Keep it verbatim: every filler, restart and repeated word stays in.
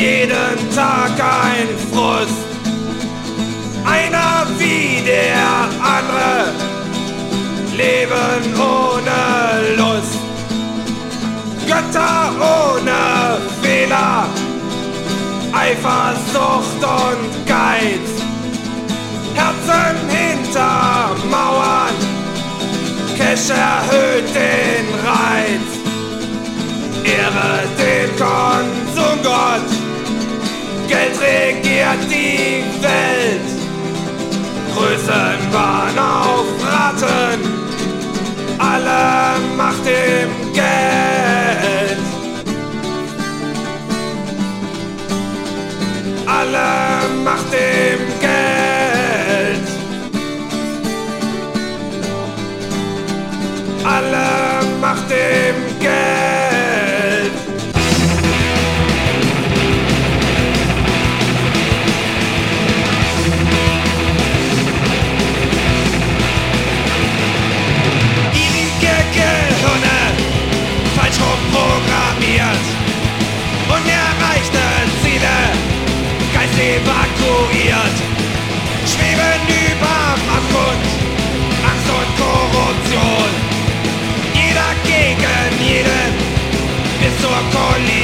jeden Tag ein Frust. Einer wie der andere, Leben ohne Lust. Götter ohne Fehler, Eifersucht und Geiz. Herzen hinter Mauern, Cash erhöht den Reiz. Ehre den Konsumgott, Geld regiert die Welt. Größenwahn auf Raten, alle Macht im Geld. Alle Macht im Geld. Alle Macht im Geld. Programmiert, unerreichte Ziele, Geist evakuiert, schweben überm Abgrund, Angst und Korruption, jeder gegen jeden, bis zur Kollision.